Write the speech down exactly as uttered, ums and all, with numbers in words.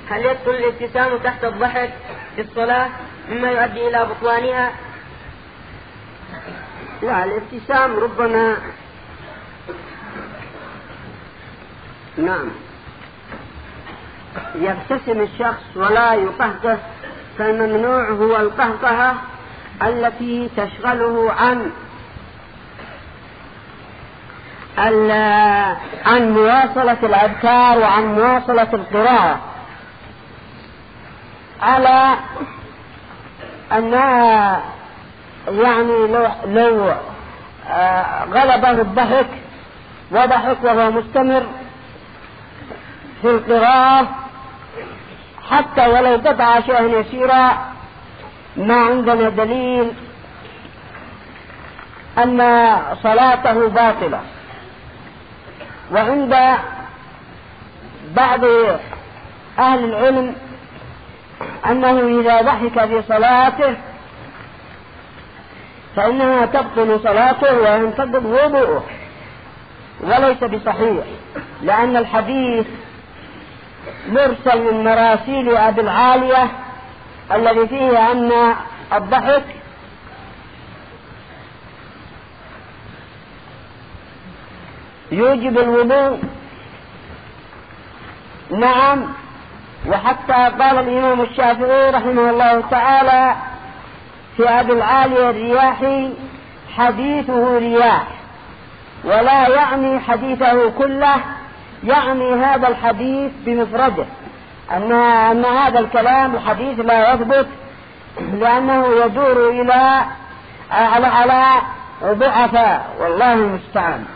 هل يدخل الابتسام تحت الضحك في الصلاة مما يؤدي إلى بطلانها؟ لا، الابتسام ربما نعم يبتسم الشخص ولا يقهقه، فالممنوع هو القهقهة التي تشغله عن عن مواصلة الأذكار وعن مواصلة القراءة، على أنها يعني لو, لو غلبه الضحك وضحك وهو مستمر في القراءة حتى ولو قطع شيئا يسيرا، ما عندنا دليل أن صلاته باطلة. وعند بعض أهل العلم أنه إذا ضحك في صلاته فإنها تبطل صلاته وينتقض وضوءه، وليس بصحيح، لأن الحديث مرسل من مراسيل أبي العالية الذي فيه أن الضحك يوجب الوضوء. نعم، وحتى قال الإمام الشافعي رحمه الله تعالى في أبي العالية الرياحي: حديثه رياح، ولا يعني حديثه كله، يعني هذا الحديث بمفرده، أن أن هذا الكلام الحديث لا يثبت، لأنه يدور إلى على على ضعفاء، والله المستعان.